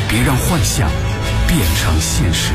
别让幻想变成现实。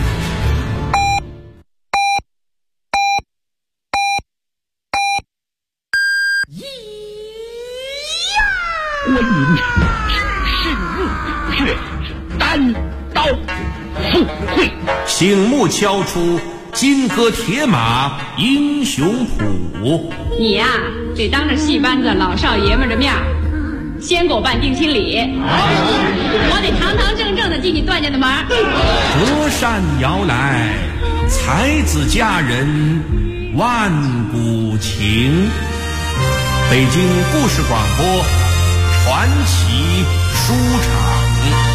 观音只是入穴，单刀赴会， 醒目敲出金戈铁马英雄谱。 你呀，得当着戏班子老少爷们的面先给我办定亲礼，我得堂堂正正的进你段家的门。 隔山遥来，才子佳人万古情。北京故事广播传奇书场。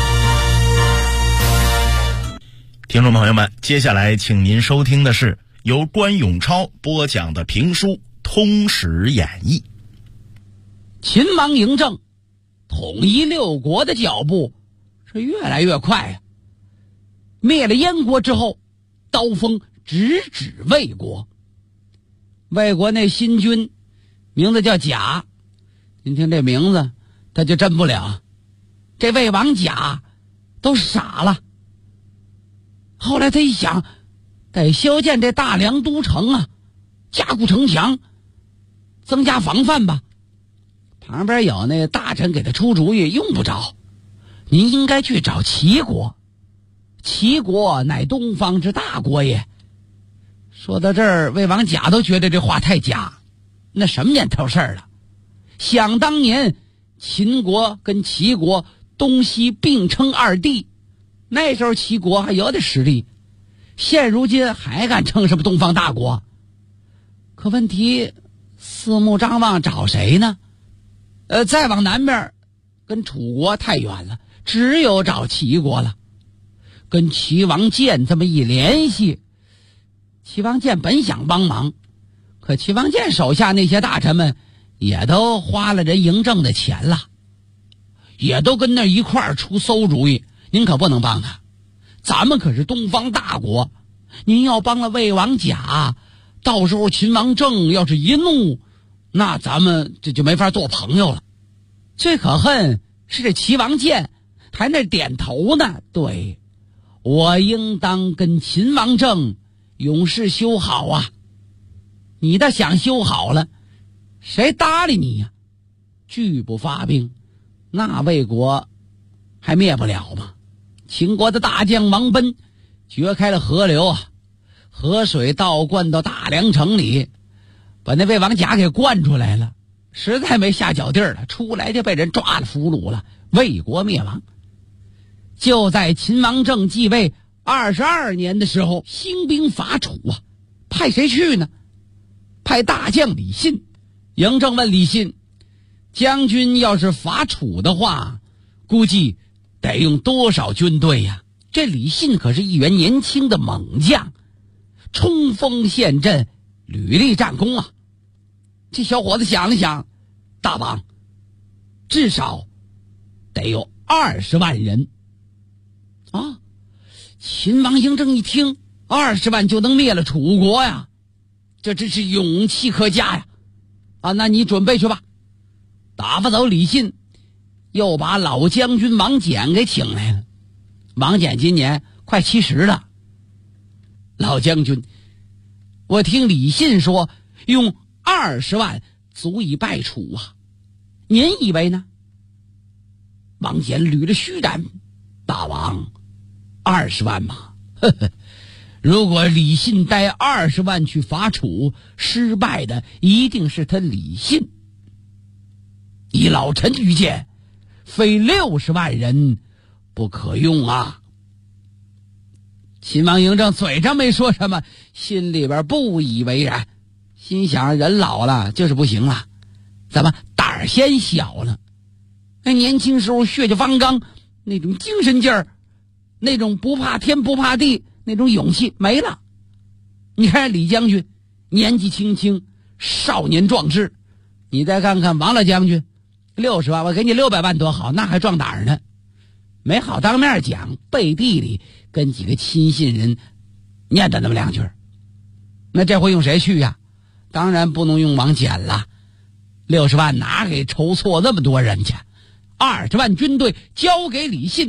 听众朋友们，接下来请您收听的是由关永超播讲的评书《通史演义》。 秦王嬴政统一六国的脚步是越来越快呀。灭了燕国之后，刀锋直指魏国。魏国那新君名字叫贾，您听这名字他就真不了。这魏王贾都傻了。后来他一想，得修建这大梁都城啊，加固城墙，增加防范吧。旁边有那大臣给他出主意，用不着，您应该去找齐国，齐国乃东方之大国也。说到这儿，魏王贾都觉得这话太假。那什么年头事儿了？想当年秦国跟齐国东西并称二帝，那时候齐国还有点实力，现如今还敢称什么东方大国？可问题四目张望找谁呢？再往南边跟楚国太远了，只有找齐国了。跟齐王建这么一联系，齐王建本想帮忙，可齐王建手下那些大臣们也都花了人嬴政的钱了，也都跟那一块儿出馊主意。您可不能帮他，咱们可是东方大国，您要帮了魏王贾，到时候秦王政要是一怒，那咱们这就没法做朋友了。最可恨是这齐王建还那点头呢，对，我应当跟秦王政永世修好啊。你倒想修好了，谁搭理你呀？拒不发兵，那魏国还灭不了吗？秦国的大将王贲掘开了河流啊，河水倒灌到大梁城里，把那魏王贾给灌出来了，实在没下脚地儿了，出来就被人抓了俘虏了，魏国灭亡。就在秦王政继位22年的时候，兴兵伐楚啊，派谁去呢？派大将李信。嬴政问李信，将军要是伐楚的话，估计得用多少军队呀？这李信可是一员年轻的猛将，冲锋陷阵，屡立战功啊。这小伙子想了想，大王，至少得有20万人啊！秦王嬴政一听，20万就能灭了楚国呀，这真是勇气可嘉呀！啊，那你准备去吧。打发走李信，又把老将军王翦给请来了。王翦今年快70了。老将军，我听李信说用20万足以败楚啊，您以为呢？王翦捋着须髯，大王，20万嘛，呵呵，如果李信带20万去伐楚，失败的一定是他李信。以老臣愚见，非60万人不可用啊。秦王嬴政嘴上没说什么，心里边不以为然，心想人老了就是不行了，怎么胆儿先小了？那年轻时候血气方刚，那种精神劲儿，那种不怕天不怕地，那种勇气没了。你看李将军年纪轻轻，少年壮志，你再看看王老将军，60万我给你600万多好，那还壮胆呢。没好当面讲，背地里跟几个亲信人念叨那么2句。那这回用谁去呀？当然不能用王翦了，60万哪给筹措那么多人去？20万军队交给李信，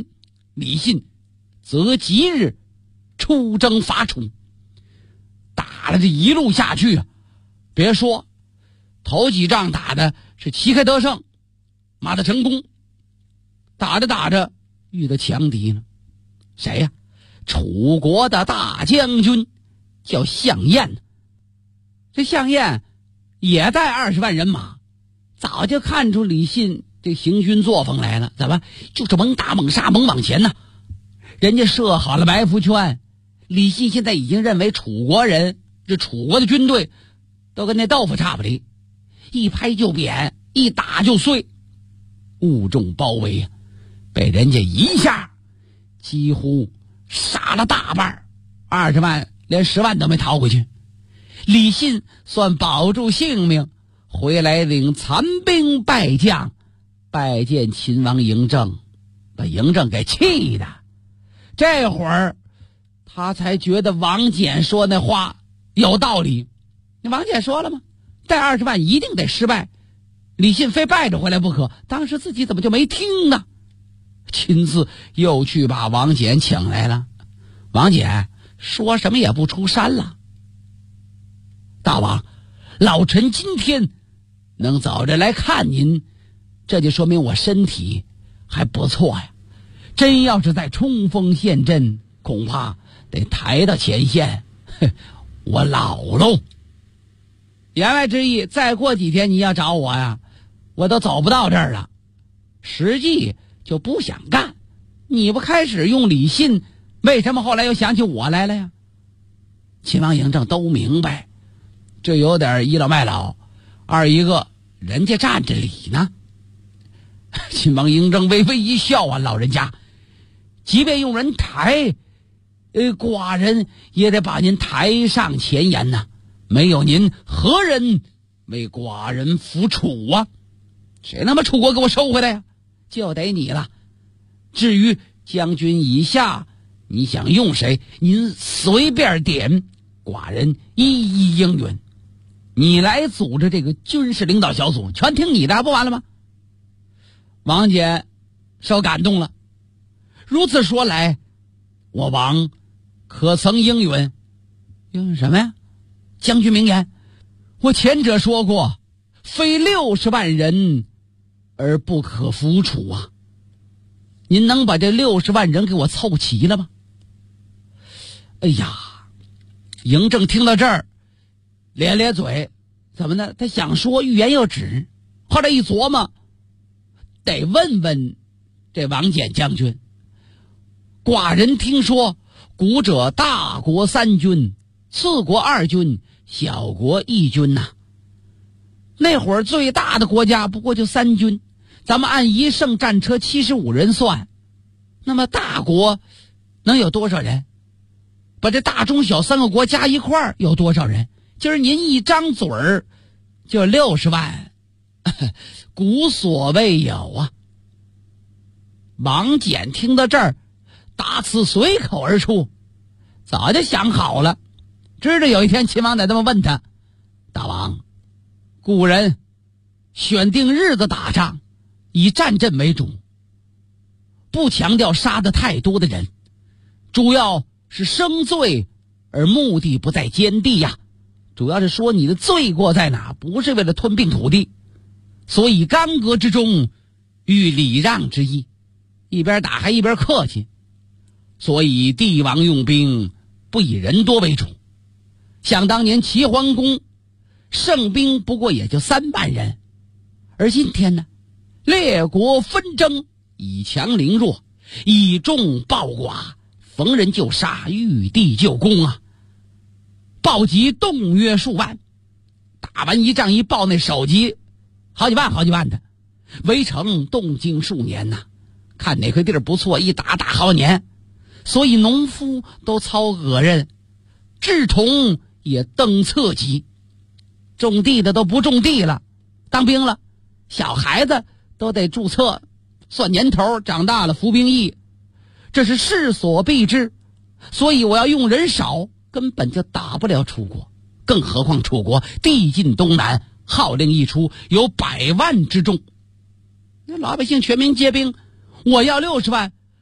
李信择吉日出征伐楚。打了这一路下去啊，别说头几仗打的是旗开得胜，马的成功，打着打着遇到强敌了。谁呀？楚国的大将军叫项燕。这项燕也带20万人马，早就看出李信这行军作风来了，怎么就是猛打猛杀猛往前呢？人家设好了埋伏圈，李信现在已经认为楚国人，这楚国的军队都跟那豆腐差不离，一拍就扁，一打就碎，误中包围，被人家一下几乎杀了大半，20万连10万都没逃回去。李信算保住性命，回来领残兵败将拜见秦王嬴政，把嬴政给气的。这会儿他才觉得王翦说那话有道理。那王翦说了吗？带20万一定得失败，李信非败着回来不可，当时自己怎么就没听呢？亲自又去把王翦请来了。王翦说什么也不出山了。大王，老臣今天能早着来看您，这就说明我身体还不错呀。真要是再冲锋陷阵，恐怕得抬到前线，我老喽。言外之意，再过几天你要找我呀，我都走不到这儿了。实际就不想干。你不开始用李信，为什么后来又想起我来了呀？秦王嬴政都明白，这有点倚老卖老，二一个人家占着理呢。秦王嬴政微微一笑啊，老人家，即便用人抬，寡人也得把您抬上前沿呐。没有您，何人为寡人服楚啊？谁他妈楚国给我收回来呀？就得你了。至于将军以下，你想用谁，您随便点，寡人一一应允。你来组织这个军事领导小组，全听你的，不完了吗？王翦受感动了。如此说来，我王可曾应允？应允什么呀？将军名言，我前者说过，非60万人而不可服楚啊。您能把这60万人给我凑齐了吗？哎呀，嬴政听到这儿咧咧嘴，怎么呢？他想说欲言又止，后来一琢磨，得问问这王翦将军。寡人听说古者大国3军，次国2军，小国1军呐。那会儿最大的国家不过就3军，咱们按1乘战车75人算，那么大国能有多少人？把这大中小3个国加一块儿有多少人？今儿您一张嘴儿就60万，古所未有啊。王翦听到这儿，答词随口而出，早就想好了，知道有一天秦王得这么问他。大王，古人选定日子打仗，以战阵为主，不强调杀得太多的人，主要是生罪，而目的不在歼地呀。主要是说你的罪过在哪，不是为了吞并土地。所以干戈之中寓礼让之意，一边打还一边客气。所以帝王用兵不以人多为主。想当年齐桓公胜兵不过也就3万人，而今天呢，列国纷争，以强凌弱，以众暴寡，逢人就杀，遇地就攻啊！暴击动约数万，打完一仗一报那首级，好几万的，围城动静数年呐。看哪块地儿不错，一打好年。所以农夫都操恶任，稚童也登册籍，种地的都不种地了，当兵了，小孩子都得注册，算年头，长大了服兵役，这是势所必之。所以我要用人少，根本就打不了楚国，更何况楚国地尽东南，号令一出，有100万之众，那老百姓全民皆兵，我要60万，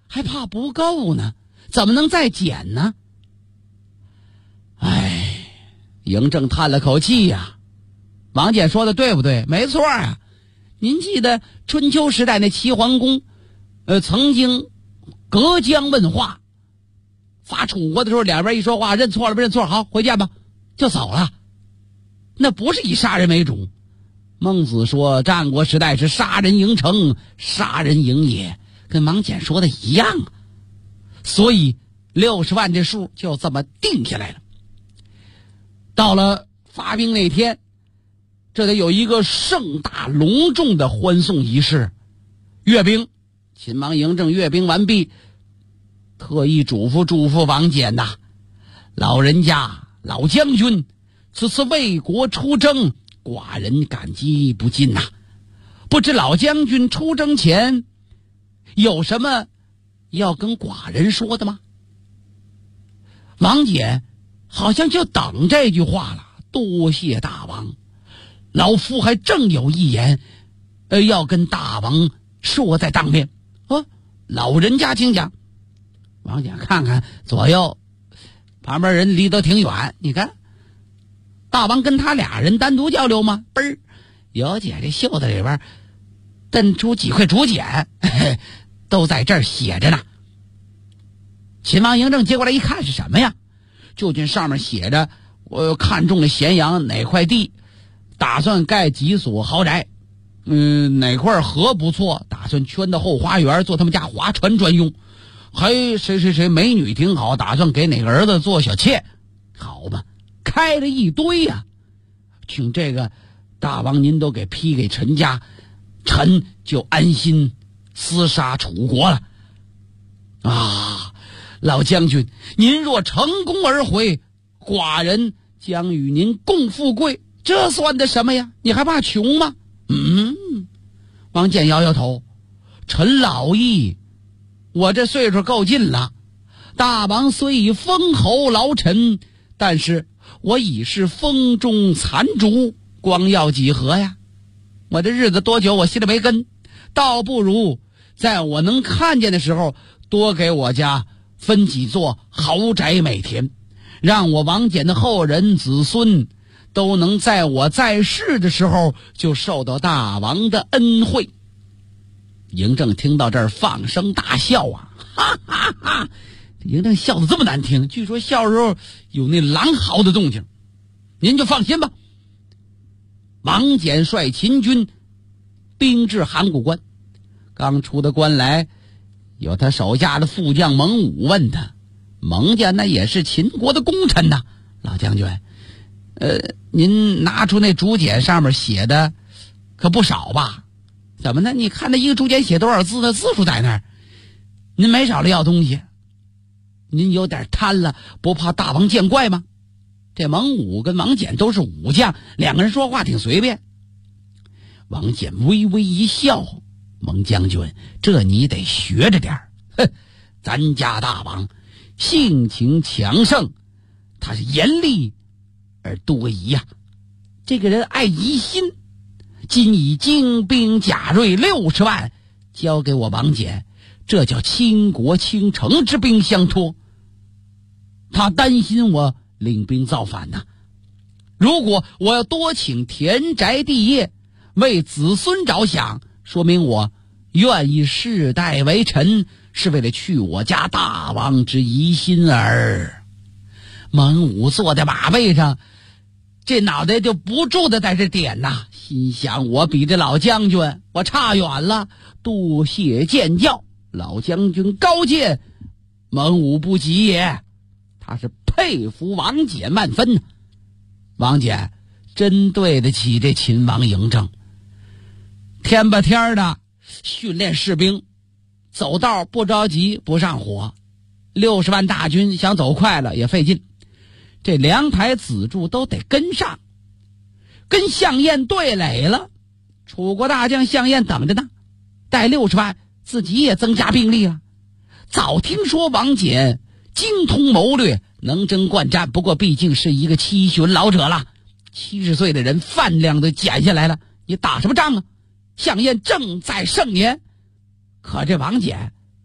还怕不够呢，怎么能再减呢？嬴政叹了口气呀，王翦说的对不对？没错啊。您记得春秋时代那齐桓公曾经隔江问话，伐楚国的时候，两边一说话，认错了不认错，好回见吧，就走了。那不是以杀人为主。孟子说战国时代是杀人营城，杀人营也，跟王翦说的一样啊。所以60万这数就这么定下来了。到了发兵那天，这得有一个盛大隆重的欢送仪式。阅兵，秦王嬴政阅兵完毕，特意嘱咐王翦呐，老人家老将军，此次为国出征，寡人感激不尽呐。不知老将军出征前有什么要跟寡人说的吗？王翦好像就等这句话了。多谢大王，老夫还正有一言要跟大王说在当面。老人家请讲。王翦看看左右，旁边人离得挺远，你看大王跟他俩人单独交流吗？有姐这袖子里边瞪出几块竹简，都在这儿写着呢。秦王嬴政接过来一看，是什么呀？就见上面写着，我看中了咸阳哪块地，打算盖几所豪宅，哪块河不错，打算圈到后花园做他们家划船专用，还谁美女挺好，打算给哪个儿子做小妾。好吧，开了一堆呀。请这个大王您都给批给陈家，臣就安心厮杀楚国了。老将军，您若成功而回，寡人将与您共富贵，这算的什么呀？你还怕穷吗？王翦摇摇头，臣老矣，我这岁数够尽了。大王虽已封侯劳臣，但是我已是风中残烛，光耀几何呀？我这日子多久我心里没根，倒不如在我能看见的时候多给我家分几座豪宅美田，让我王翦的后人子孙都能在我在世的时候就受到大王的恩惠。嬴政听到这儿放声大笑啊，哈哈哈！嬴政笑得这么难听，据说笑的时候有那狼嚎的动静。您就放心吧。王翦率秦军兵至函谷关，刚出的关来，有他手下的副将蒙武问他，蒙家那也是秦国的功臣呐，老将军，您拿出那竹简上面写的可不少吧？怎么呢？你看那一个竹简写多少字，那字数在那儿，您没少了要东西，您有点贪了，不怕大王见怪吗？这蒙武跟王翦都是武将，两个人说话挺随便。王翦微微一笑，蒙将军，这你得学着点儿。咱家大王性情强盛，他是严厉而多疑呀。这个人爱疑心，今以精兵甲锐60万交给我王翦，这叫倾国倾城之兵相托。他担心我领兵造反呐。如果我要多请田宅地业，为子孙着想，说明我愿意世代为臣，是为了去我家大王之疑心耳。蒙武坐在马背上，这脑袋就不住的在这点呐，心想我比这老将军我差远了，多谢见教，老将军高见，蒙武不及也。他是佩服王翦万分呢。王翦真对得起这秦王嬴政，天吧天的训练士兵，走道不着急不上火，60万大军想走快了也费劲，这粮台辎柱都得跟上，跟项燕对垒了。楚国大将项燕等着呢，带60万，自己也增加兵力了。早听说王翦精通谋略，能征惯战，不过毕竟是一个70旬老者了，70岁的人饭量都减下来了，你打什么仗啊？项燕正在盛年，可这王翦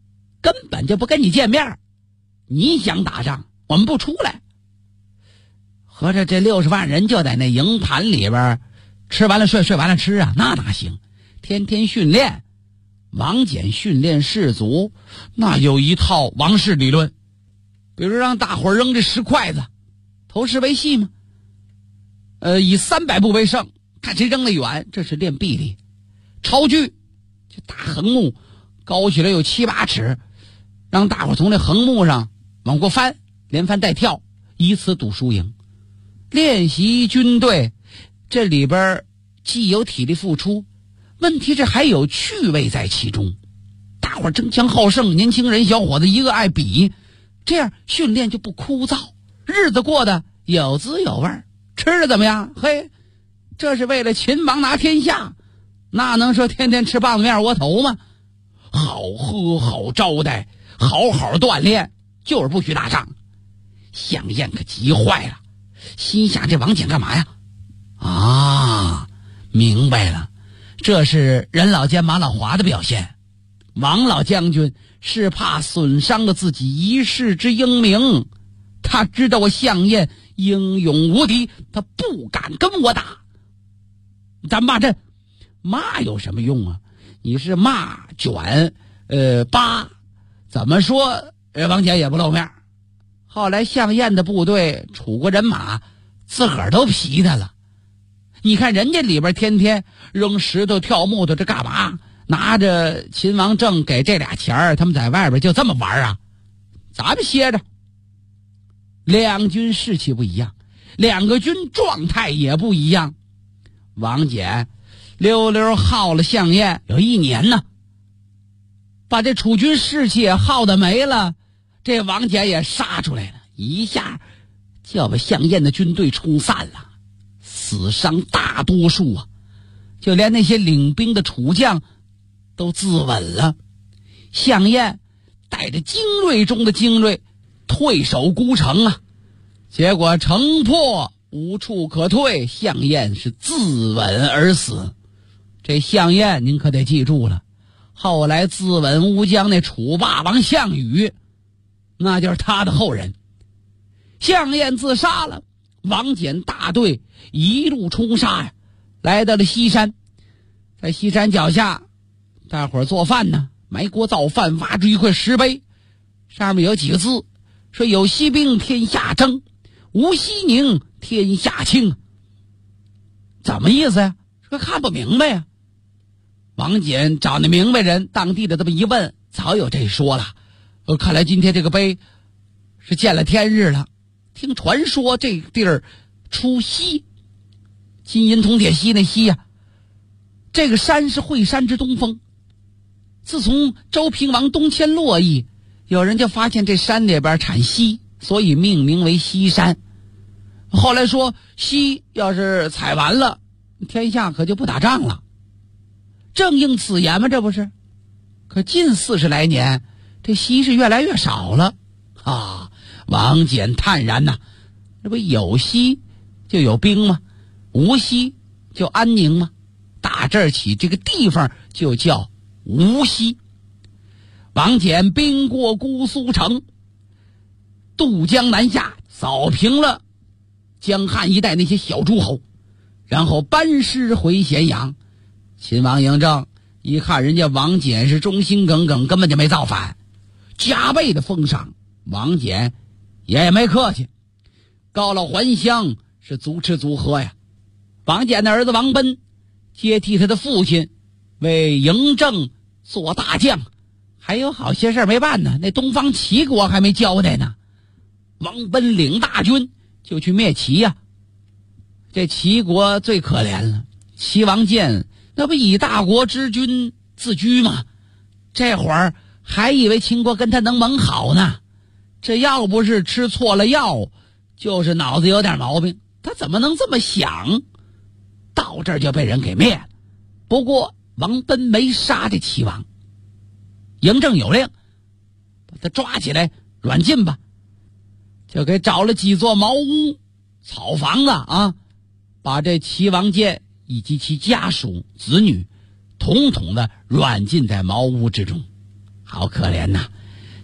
根本就不跟你见面。你想打仗，我们不出来。合着这60万人就在那营盘里边吃完了睡，睡完了吃啊，那哪行？天天训练。王翦训练士卒，那有一套王氏理论，比如让大伙扔这10筷子，投石为系嘛。以300步为胜，看谁扔得远，这是练臂力。超锯，这大横木高起来有7、8尺，让大伙从这横木上往过翻，连翻带跳，以此赌输赢。练习军队，这里边既有体力付出，问题这还有趣味在其中。大伙争强好胜，年轻人小伙子一个爱比，这样训练就不枯燥，日子过得有滋有味，吃的怎么样？嘿，这是为了秦王拿天下，那能说天天吃棒子面窝头吗？好喝好招待，好好锻炼，就是不许打仗。项燕可急坏了，心想这王翦干嘛呀？啊，明白了，这是任老监马老华的表现。王老将军是怕损伤了自己一世之英名，他知道我项燕英勇无敌，他不敢跟我打。咱骂阵，骂有什么用啊？你是骂卷扒，怎么说王翦也不露面。后来项燕的部队楚国人马自个儿都皮他了。你看人家里边天天扔石头跳木头，这干嘛？拿着秦王政给这俩钱儿，他们在外边就这么玩啊？咱们歇着。两军士气不一样，两个军状态也不一样。王翦溜溜耗了项燕有1年呢，把这楚军士气也耗得没了，这王翦也杀出来了，一下就把项燕的军队冲散了，死伤大多数啊，就连那些领兵的楚将都自刎了。项燕带着精锐中的精锐退守孤城啊，结果城破无处可退，项燕是自刎而死。这项燕您可得记住了，后来自刎乌江那楚霸王项羽，那就是他的后人。项燕自杀了，王翦大队一路冲杀呀，来到了西山。在西山脚下，大伙儿做饭呢，埋锅造饭，挖出一块石碑，上面有几个字，说有西兵天下争，无西宁天下清。怎么意思呀？说看不明白呀。王翦找那明白人，当地的这么一问，早有这说了。看来今天这个碑是见了天日了。听传说这地儿出西，金银铜铁锡那锡呀，这个山是惠山之东峰。自从周平王东迁洛邑，有人就发现这山里边产锡，所以命名为西山。后来说锡要是采完了，天下可就不打仗了。正应此言嘛，这不是？可近40来年，这锡是越来越少了啊！王翦叹然呐，这不有锡就有兵吗？无锡就安宁吗？打这儿起，这个地方就叫无锡。王翦兵过姑苏城，渡江南下，扫平了江汉一带那些小诸侯，然后班师回咸阳。秦王嬴政一看人家王翦是忠心耿耿，根本就没造反，加倍的封赏。王翦也没客气，告老还乡，是足吃足喝呀。王翦的儿子王贲接替他的父亲，为嬴政做大将，还有好些事没办呢，那东方齐国还没交代呢。王贲领大军就去灭齐呀。这齐国最可怜了，齐王建那不以大国之君自居吗？这会儿还以为秦国跟他能盟好呢，这要不是吃错了药，就是脑子有点毛病，他怎么能这么想？到这儿就被人给灭了。不过王贲没杀这齐王，嬴政有令把他抓起来软禁吧，就给找了几座茅屋草房子啊，把这齐王建以及其家属子女统统的软禁在茅屋之中。好可怜呐，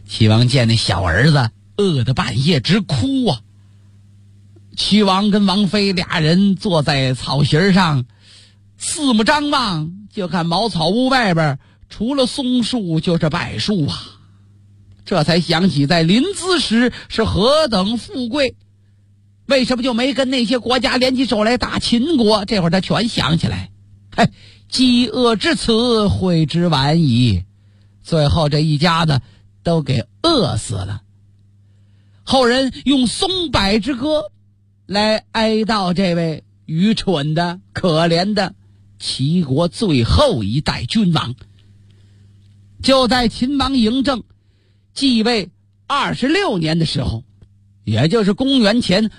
齐王见那小儿子饿得半夜直哭啊。齐王跟王妃俩人坐在草席上，四目张望，就看茅草屋外边除了松树就是柏树啊。这才想起在临淄时是何等富贵，为什么就没跟那些国家联起手来打秦国？这会儿他全想起来。饥饿至此，悔之晚矣。最后这一家子都给饿死了。后人用松柏之歌来哀悼这位愚蠢的可怜的齐国最后一代君王。就在秦王嬴政继位26年的时候，也就是公元前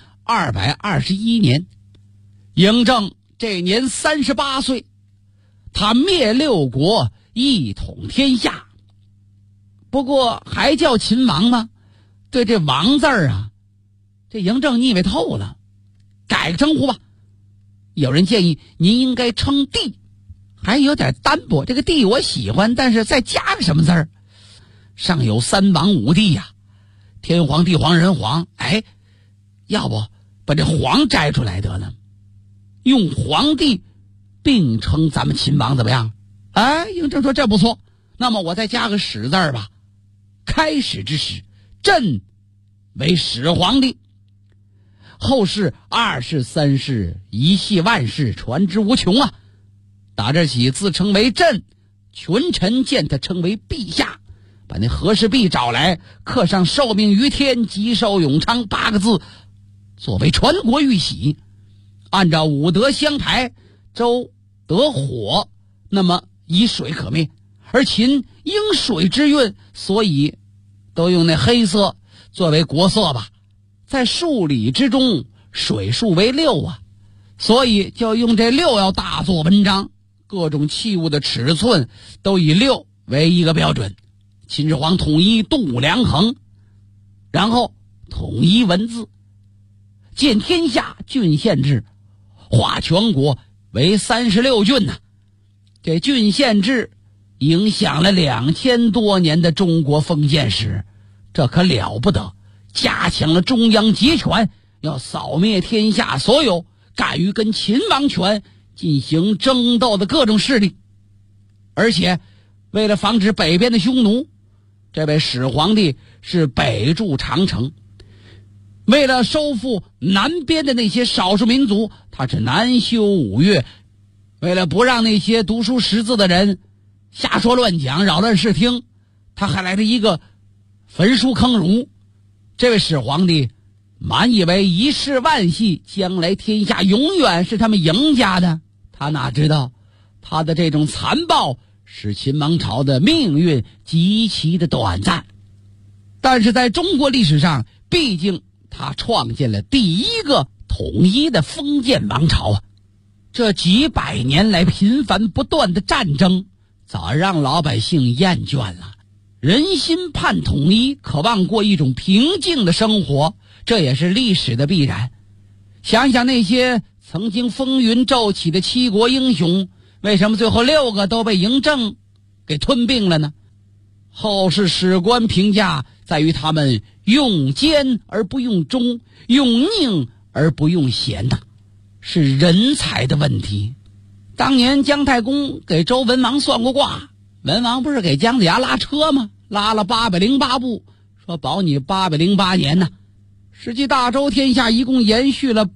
221年，嬴政这年38岁，他灭六国，一统天下。不过还叫秦王吗？对这王字儿啊，这嬴政腻味透了，改个称呼吧。有人建议您应该称帝，还有点单薄。这个帝我喜欢，但是再加个什么字儿？上有三王五帝呀，天皇地皇人皇，要不把这皇摘出来得了，用皇帝并称咱们秦王怎么样？嬴政说这不错，那么我再加个始字儿吧。开始之始，朕为始皇帝。后世二世三世一系万世，传之无穷啊。打这起自称为朕，群臣见他称为陛下，把那和氏璧找来，刻上受命于天，吉寿永昌8个字，作为传国玉玺。按照五德相排，周得火，那么以水可灭，而秦因水之运，所以都用那黑色作为国色吧。在数理之中，水数为6啊，所以就用这6要大做文章。各种器物的尺寸都以6为一个标准。秦始皇统一度量衡，然后统一文字，建天下郡县制，划全国为36郡呐。这郡县制影响了2000多年的中国封建史，这可了不得，加强了中央集权，要扫灭天下所有敢于跟秦王权进行争斗的各种势力。而且为了防止北边的匈奴，这位始皇帝是北筑长城；为了收复南边的那些少数民族，他是南修5岳；为了不让那些读书识字的人瞎说乱讲扰乱视听，他还来了一个焚书坑儒。这位始皇帝满以为一世万系，将来天下永远是他们赢家的，他哪知道他的这种残暴使秦王朝的命运极其的短暂。但是在中国历史上，毕竟他创建了第一个统一的封建王朝啊。这几百年来频繁不断的战争早让老百姓厌倦了，人心盼统一，渴望过一种平静的生活，这也是历史的必然。想想那些曾经风云骤起的七国英雄，为什么最后6个都被嬴政给吞并了呢？后世史官评价在于他们用奸而不用忠，用佞而不用贤呐，是人才的问题。当年姜太公给周文王算过卦，文王不是给姜子牙拉车吗？拉了808步，说保你808年呢。实际大周天下一共延续了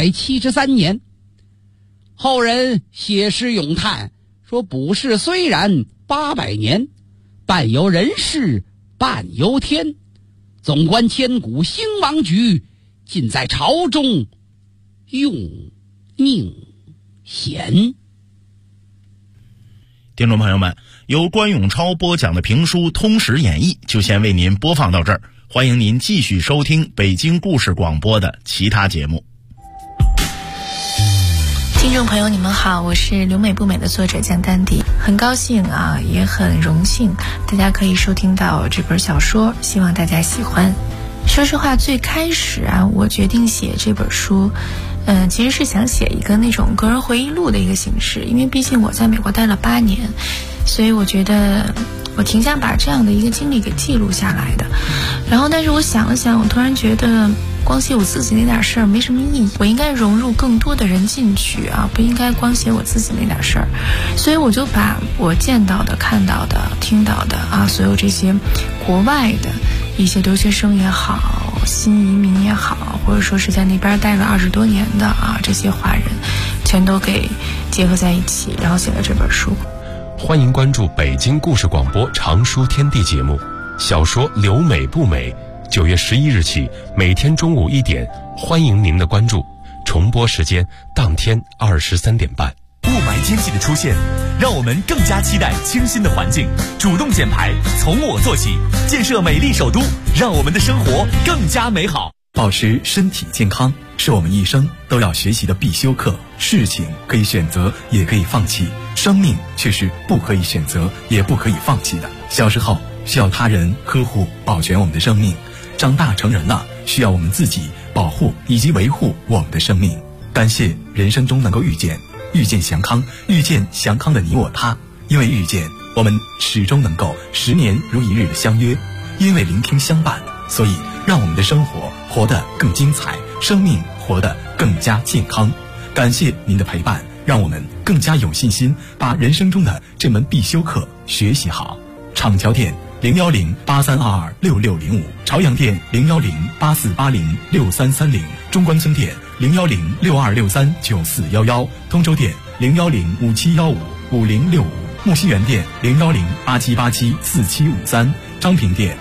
873年。后人写诗咏叹说，卜筮虽然800年，半由人事半由天，总观千古兴亡局，尽在朝中用佞贤。 听众朋友们，由关永超播讲的评书《通史演义》就先为您播放到这儿，欢迎您继续收听北京故事广播的其他节目。 听众朋友你们好，我是留美不美的作者江丹迪，很高兴啊，也很荣幸大家可以收听到这本小说，希望大家喜欢。说实话，最开始啊，我决定写这本书其实是想写一个那种个人回忆录的一个形式，因为毕竟我在美国待了8年，所以我觉得我停下把这样的一个经历给记录下来的。然后但是我想了想，我突然觉得光写我自己那点事儿没什么意义，我应该融入更多的人进去啊，不应该光写我自己那点事儿。所以我就把我见到的、看到的、听到的啊，所有这些国外的一些留学生也好，新移民也好，或者说是在那边待了20多年的啊，这些华人全都给结合在一起，然后写了这本书。 欢迎关注北京故事广播常书天地节目，小说留美不美，9月11日起每天中午1点，欢迎您的关注，重播时间当天23点半。 雾霾天气的出现，让我们更加期待清新的环境，主动减排，从我做起，建设美丽首都，让我们的生活更加美好。 保持身体健康是我们一生都要学习的必修课。事情可以选择，也可以放弃，生命却是不可以选择，也不可以放弃的。小时候需要他人呵护保全我们的生命，长大成人了需要我们自己保护以及维护我们的生命。感谢人生中能够遇见祥康，遇见祥康的你我他。因为遇见，我们始终能够10年如一日的相约；因为聆听相伴，所以让我们的生活活得更精彩，生命活得更加健康。感谢您的陪伴，让我们更加有信心把人生中的这门必修课学习好。厂桥店01083226605，朝阳店01084806330，中关村店01062639411，通州店01057155065，木樨园店01087874753，张平店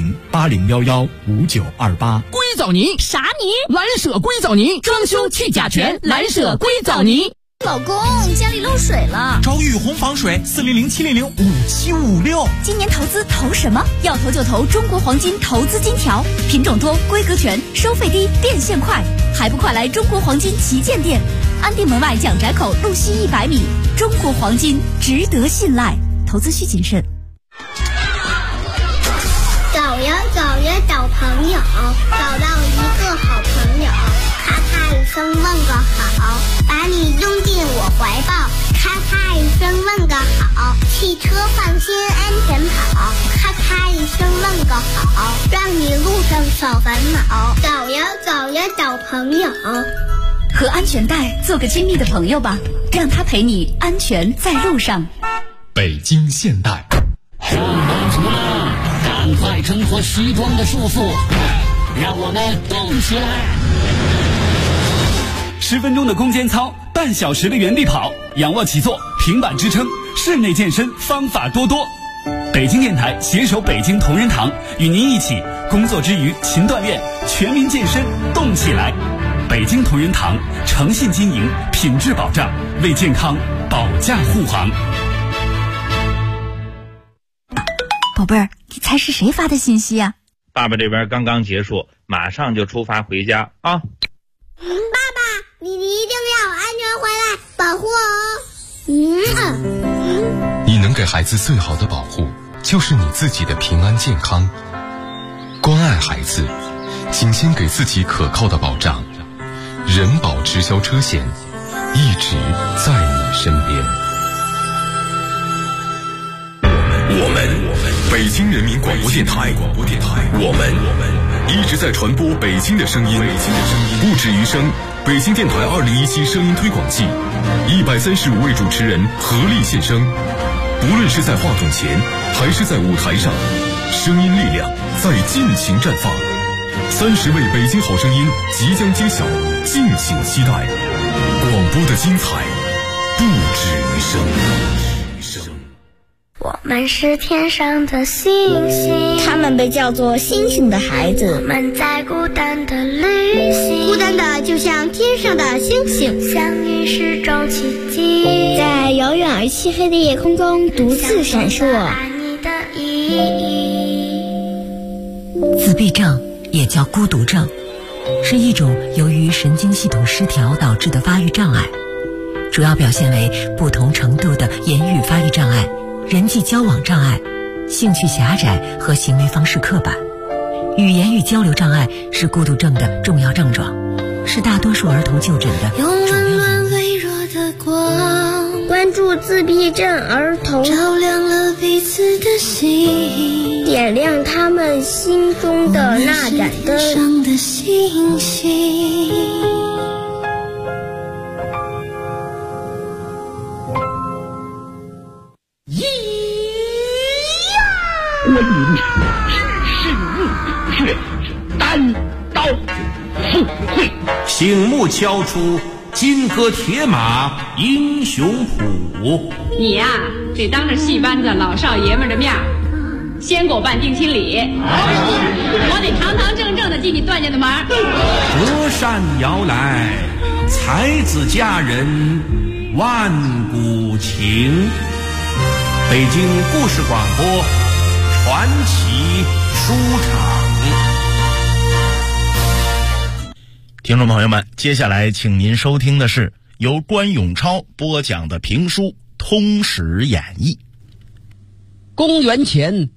01080115928。 硅藻泥啥泥？ 蓝舍硅藻泥，装修去甲醛，蓝舍硅藻泥。 老公，家里漏水了， 找雨虹防水，400-700-5756。 今年投资投什么？要投就投中国黄金投资金条，品种多，规格全，收费低，电线快，还不快来中国黄金旗舰店，安定门外蒋宅口路西100米。中国黄金值得信赖，投资需谨慎。 走呀走呀找朋友，找到一个好朋友，咔咔一声问个好，把你拥进我怀抱，咔咔一声问个好，汽车放心安全跑，咔咔一声问个好，让你路上少烦恼。走呀走呀找朋友， 和安全带做个亲密的朋友吧，让他陪你安全在路上。 北京现代， 上班族们，赶快挣脱西装的束缚，让我们动起来。 10分钟的攻坚操，半小时的原地跑，仰卧起坐，平板支撑，室内健身方法多多。北京电台携手北京同仁堂，与您一起工作之余勤锻炼，全民健身动起来。北京同仁堂诚信经营，品质保障，为健康保驾护航。 宝贝儿，你猜是谁发的信息啊？ 爸爸这边刚刚结束，马上就出发回家啊！ 爸爸，你一定要安全回来，保护我哦。 你能给孩子最好的保护，就是你自己的平安健康。关爱孩子，请先给自己可靠的保障。人保直销车险，一直在你身边。我们北京人民广播电台，我们一直在传播北京的声音，不止于声。北京电台2017声音推广季，135位主持人合力献声，不论是在话筒前还是在舞台上，声音力量在尽情绽放。30位北京好声音即将揭晓，敬请期待。广播的精彩不止于声。 我们是天上的星星， 他们被叫做星星的孩子。 我们在孤单的旅行，孤单的就像天上的星星，相遇是种奇迹， 在遥远而漆黑的夜空中独自闪烁。 爱你的意义。 自闭症也叫孤独症，是一种由于神经系统失调导致的发育障碍，主要表现为不同程度的言语发育障碍、人际交往障碍、兴趣狭窄和行为方式刻板。语言与交流障碍是孤独症的重要症状，是大多数儿童就诊的主要原因。 用温暖微弱的光，关注助自闭症儿童， 照亮了彼此的心， 点亮他们心中的那盏灯。 上的星星。 关云长只是怒血，单刀赴会， 醒目敲出金戈铁马英雄谱。 你呀，得当着戏班子老少爷们的面先给我办定亲礼，我得堂堂正正的进你段家的门。 隔山摇来，才子佳人万古情。北京故事广播传奇书场。 听众朋友们，接下来请您收听的是由关永超播讲的评书《通史演义》。 公元前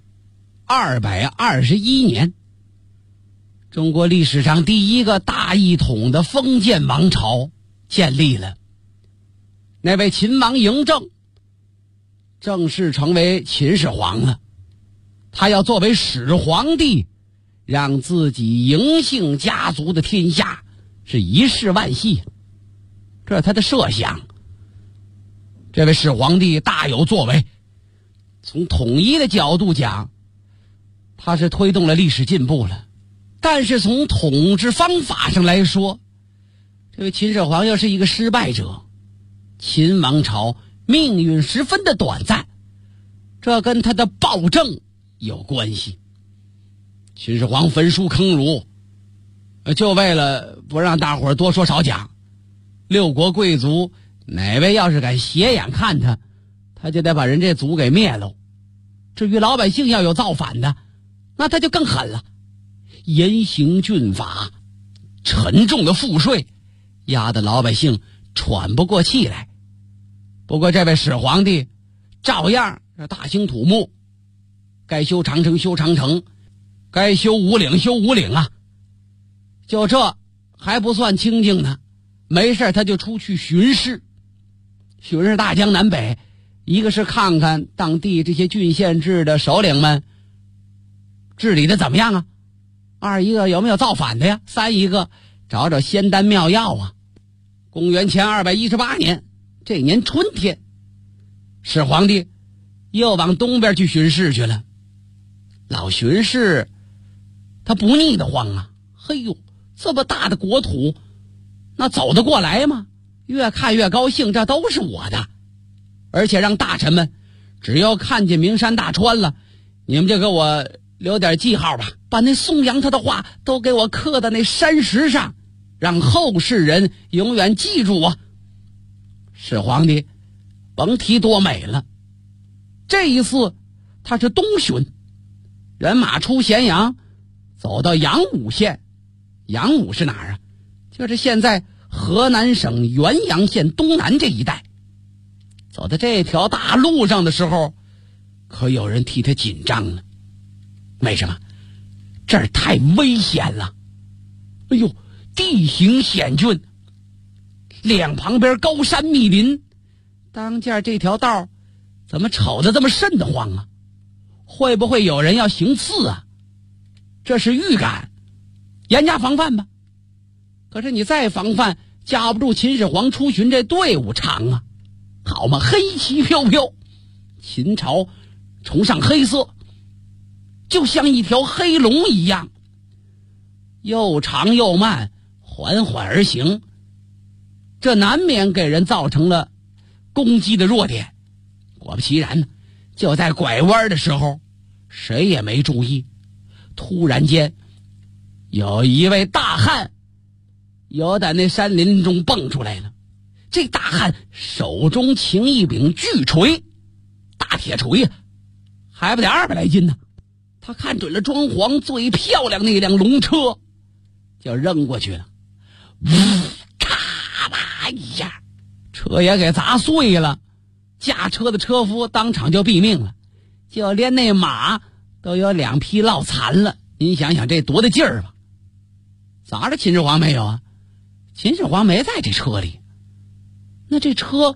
221年，中国历史上第一个大一统的封建王朝建立了。那位秦王嬴政正式成为秦始皇了，他要作为始皇帝，让自己嬴姓家族的天下是一世万系，这是他的设想。这位始皇帝大有作为，从统一的角度讲，他是推动了历史进步了，但是从统治方法上来说，这位秦始皇又是一个失败者。秦王朝命运十分的短暂，这跟他的暴政有关系。秦始皇焚书坑儒，就为了不让大伙儿多说少讲，六国贵族哪位要是敢斜眼看他，他就得把人这族给灭了。至于老百姓要有造反的，那他就更狠了，严刑峻法，沉重的赋税压得老百姓喘不过气来。不过这位始皇帝照样大兴土木，该修长城修长城，该修五岭修五岭啊。就这还不算清静呢，没事他就出去巡视，巡视大江南北，一个是看看当地这些郡县制的首领们治理的怎么样啊，二一个有没有造反的呀，三一个找找仙丹妙药啊。公元前218年这年春天，始皇帝又往东边去巡视去了。老巡视他不腻得慌啊，嘿呦，这么大的国土，那走得过来吗？越看越高兴，这都是我的。而且让大臣们只要看见名山大川了，你们就给我留点记号吧，把那颂扬他的话都给我刻在那山石上，让后世人永远记住我。始皇帝甭提多美了。这一次他是东巡，人马出咸阳，走到阳武县。阳武是哪儿啊？就是现在河南省原阳县东南这一带。走到这条大路上的时候，可有人替他紧张了。为什么？这儿太危险了。哎呦，地形险峻，两旁边高山密林，当间这条道怎么瞅得这么瘆得慌啊？会不会有人要行刺啊？这是预感，严加防范吧。可是你再防范，架不住秦始皇出巡这队伍长啊。好嘛，黑旗飘飘，秦朝崇尚黑色，就像一条黑龙一样，又长又慢，缓缓而行，这难免给人造成了攻击的弱点。果不其然呢，就在拐弯的时候，谁也没注意，突然间有一位大汉由在那山林中蹦出来了。这大汉手中擎一柄巨锤，大铁锤呀，还不得200来斤呢。他看准了装潢最漂亮那辆龙车，就扔过去了，呜，嚓啦一下，车也给砸碎了，驾车的车夫当场就毙命了，就连那马都有2匹落残了。您想想这多大劲儿吧？砸着秦始皇没有啊？秦始皇没在这车里。那这车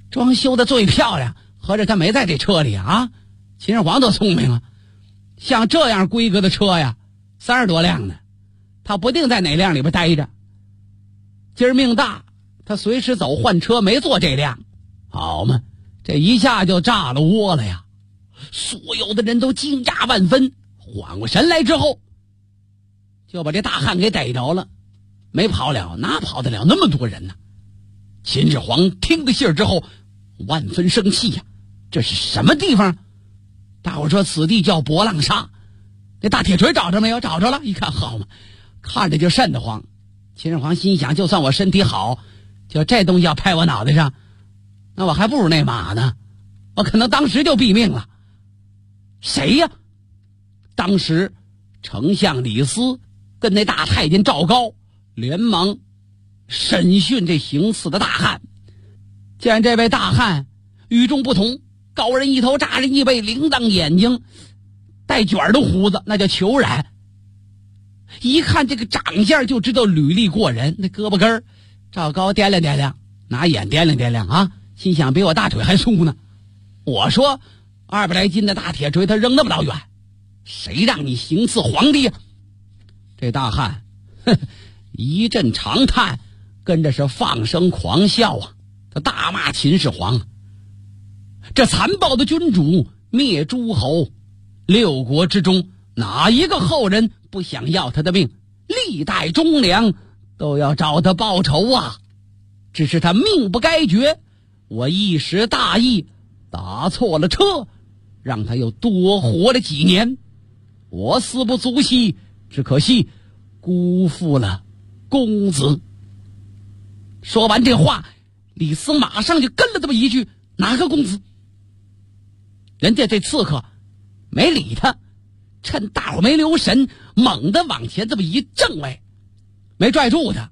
装修的最漂亮，合着他没在这车里啊？秦始皇多聪明啊！像这样规格的车呀，30多辆呢，他不定在哪辆里边待着。今儿命大，他随时走换车，没坐这辆，好嘛，这一下就炸了窝了呀！所有的人都惊讶万分，缓过神来之后，就把这大汉给逮着了，没跑了，哪跑得了那么多人呢？秦始皇听了信儿之后，万分生气呀！这是什么地方？大伙说此地叫博浪沙。那大铁锤找着没有？找着了。一看，好嘛，看着就瘆得慌。秦始皇心想，就算我身体好，就这东西要拍我脑袋上，那我还不如那马呢，我可能当时就毙命了。谁呀？当时丞相李斯跟那大太监赵高连忙审讯这行刺的大汉。见这位大汉与众不同，高人一头，扎人一背，铃铛眼睛，带卷的胡子，那叫虬髯。一看这个长相就知道履历过人，那胳膊根儿，赵高掂量掂量，拿眼掂量掂量啊，心想比我大腿还粗呢。我说200来斤的大铁锤，他扔那么老远，谁让你行刺皇帝呀？这大汉一阵长叹，跟着是放声狂笑啊！他大骂秦始皇，这残暴的君主灭诸侯，6国之中哪一个后人不想要他的命？历代忠良都要找他报仇啊！只是他命不该绝，我一时大意打错了车，让他又多活了几年。我死不足惜，只可惜辜负了公子。说完这话，李斯马上就跟了这么一句：哪个公子？人家这刺客没理他，趁大伙没留神，猛地往前这么一正，没拽住他，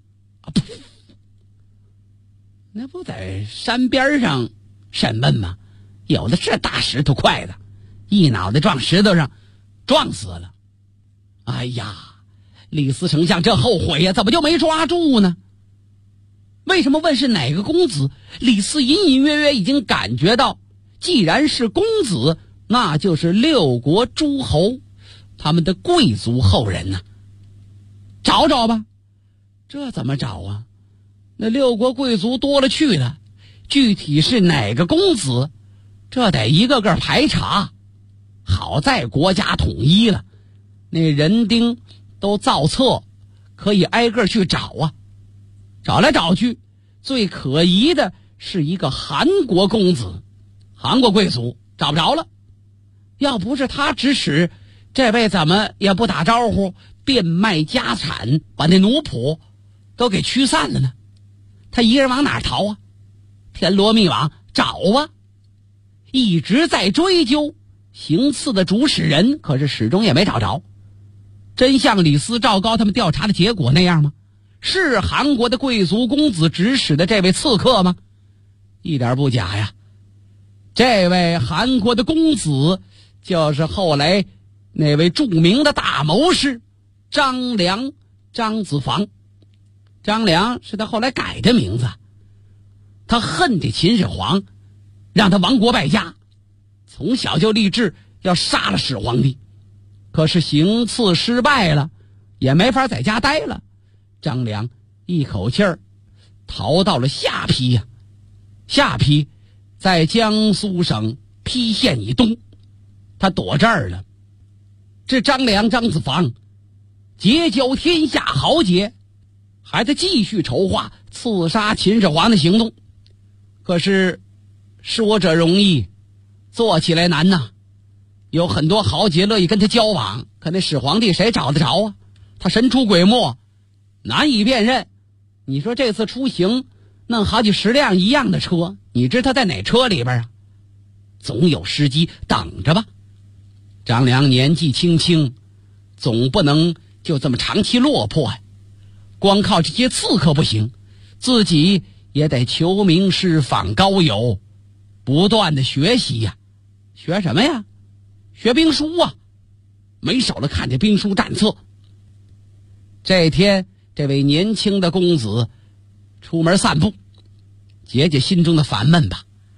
那不在山边上审问吗？有的是大石头块的，一脑袋撞石头上，撞死了。哎呀，李斯丞相这后悔呀，怎么就没抓住呢？为什么问是哪个公子？李斯隐隐约约已经感觉到，既然是公子，那就是6国诸侯他们的贵族后人呢。找找吧。这怎么找啊？那6国贵族多了去了，具体是哪个公子，这得一个个排查。好在国家统一了，那人丁都造册，可以挨个去找啊。找来找去，最可疑的是一个韩国公子，韩国贵族，找不着了。要不是他指使，这位怎么也不打招呼，变卖家产，把那奴仆都给驱散了呢？他一个人往哪儿逃啊？天罗密网找啊，一直在追究行刺的主使人，可是始终也没找着。真像李斯、赵高他们调查的结果那样吗？是韩国的贵族公子指使的这位刺客吗？一点不假呀。这位韩国的公子就是后来那位著名的大谋士张良，张子房。张良是他后来改的名字。他恨这秦始皇，让他亡国败家，从小就立志要杀了始皇帝。可是行刺失败了，也没法在家待了。张良一口气儿逃到了下邳呀。下邳在江苏省邳县以东，他躲这儿了。这张良、张子房结交天下豪杰，还在继续筹划刺杀秦始皇的行动。可是说者容易，做起来难呐。有很多豪杰乐意跟他交往，可那始皇帝谁找得着啊？他神出鬼没，难以辨认。你说这次出行弄好几10辆一样的车，你知他在哪车里边啊？总有时机，等着吧。张良年纪轻轻，总不能就这么长期落魄呀。光靠这些刺客不行，自己也得求名师访高友，不断的学习呀。学什么呀？学兵书啊。没少了看见兵书战策。这天，这位年轻的公子出门散步，解解心中的烦闷吧。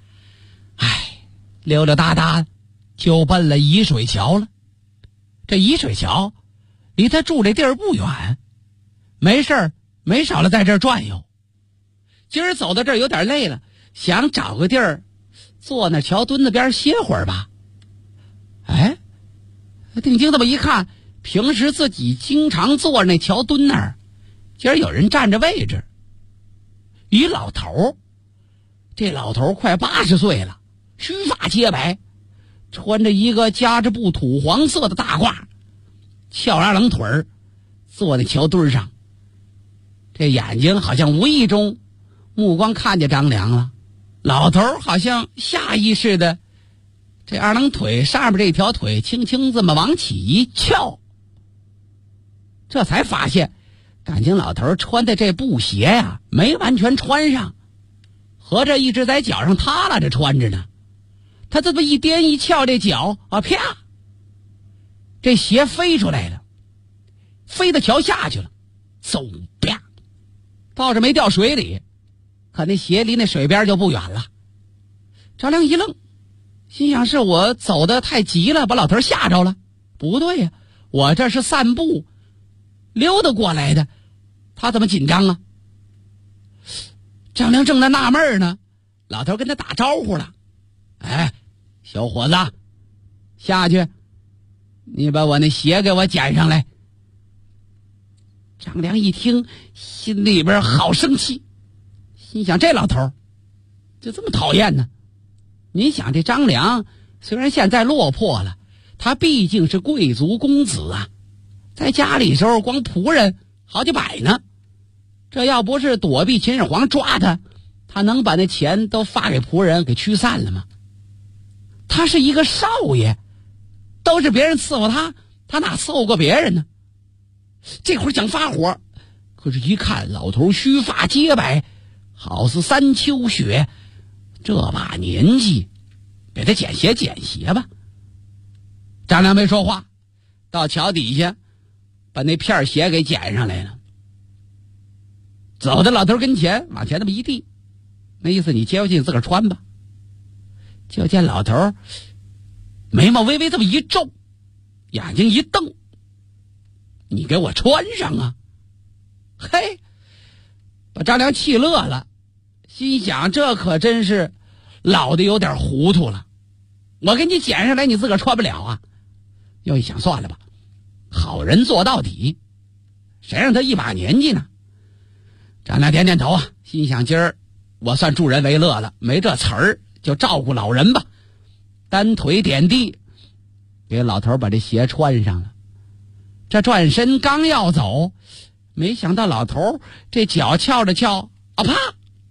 溜溜达达就奔了沂水桥了。这沂水桥离他住这地儿不远，没事儿没少了在这儿转悠。今儿走到这儿有点累了，想找个地儿坐那桥墩子边歇会儿吧。哎，定睛这么一看，平时自己经常坐那桥墩那儿，今儿有人占着位置。一老头，这老头快80岁了，须发皆白，穿着一个夹着布土黄色的大褂，翘二郎腿儿，坐在桥墩上。这眼睛好像无意中目光看见张良了，老头好像下意识的，这二郎腿上面这条腿轻轻这么往起一翘，这才发现感情老头穿的这布鞋呀没完全穿上，合着一直在脚上耷拉着穿着呢。他这么一颠一翘，这脚啊啪，这鞋飞出来了，飞到桥下去了，嗖啪，倒是没掉水里，可那鞋离那水边就不远了。张良一愣，心想是我走得太急了，把老头吓着了。不对呀，我这是散步溜达过来的，他怎么紧张啊？张良正在纳闷呢，老头跟他打招呼了：“哎，小伙子，下去，你把我那鞋给我捡上来。”张良一听，心里边好生气，心想这老头就这么讨厌呢。您想这张良虽然现在落魄了，他毕竟是贵族公子啊，在家里时候光仆人好几百呢，这要不是躲避秦始皇抓他，他能把那钱都发给仆人给驱散了吗？他是一个少爷，都是别人伺候他，他哪伺候过别人呢？这会儿想发火，可是一看老头须发皆白，好似三秋雪，这把年纪给他捡鞋吧。张良没说话，到桥底下把那片鞋给捡上来了，走到老头跟前，往前那么一递，那意思你接回去自个儿穿吧。就见老头眉毛微微这么一皱，眼睛一瞪：“你给我穿上啊！”嘿，把张良气乐了，心想这可真是老的有点糊涂了，我给你捡上来，你自个儿穿不了啊。又一想，算了吧，好人做到底，谁让他一把年纪呢？张良点点头啊，心想今儿我算助人为乐了，没这词儿就照顾老人吧。单腿点地，给老头把这鞋穿上了。这转身刚要走，没想到老头这脚翘着翘啊，啪，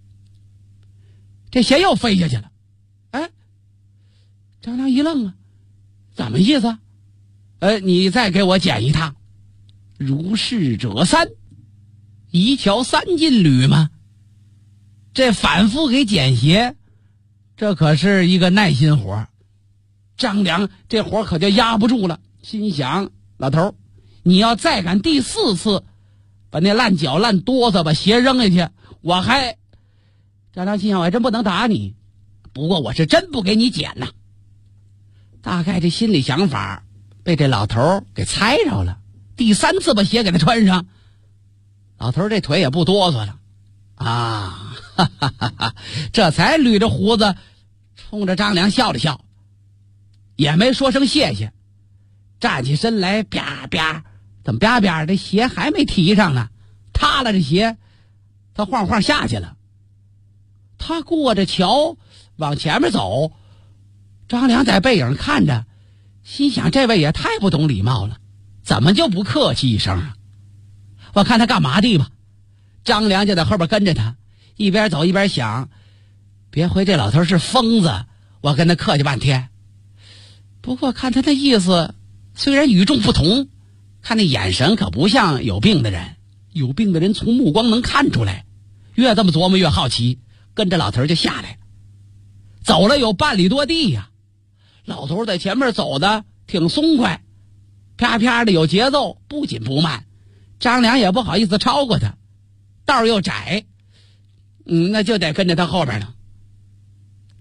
这鞋又飞下去了。哎，张良一愣啊，怎么意思？你再给我捡一趟。如是者三，一桥三进履吗？这反复给捡鞋，这可是一个耐心活。张良这活可就压不住了，心想老头，你要再敢第4次把那烂脚烂哆嗦把鞋扔下去，我还……张良心想我还真不能打你，不过我是真不给你捡呐。大概这心理想法被这老头给猜着了，第3次把鞋给他穿上，老头这腿也不哆嗦了啊，哈哈哈哈，这才捋着胡子冲着张良笑了笑，也没说声谢谢，站起身来啪啪，怎么啪啪，这鞋还没提上呢，塌了这鞋他晃晃下去了。他过着桥往前面走，张良在背影看着，心想这位也太不懂礼貌了，怎么就不客气一声啊？我看他干嘛的吧。张良就在后边跟着他，一边走一边想，别回这老头是疯子，我跟他客气半天。不过看他那意思虽然与众不同，看那眼神可不像有病的人，有病的人从目光能看出来。越这么琢磨越好奇，跟着老头就下来了。走了有半里多地呀，老头在前面走的挺松快，啪啪的有节奏，不紧不慢。张良也不好意思超过他，道又窄，那就得跟着他后边了。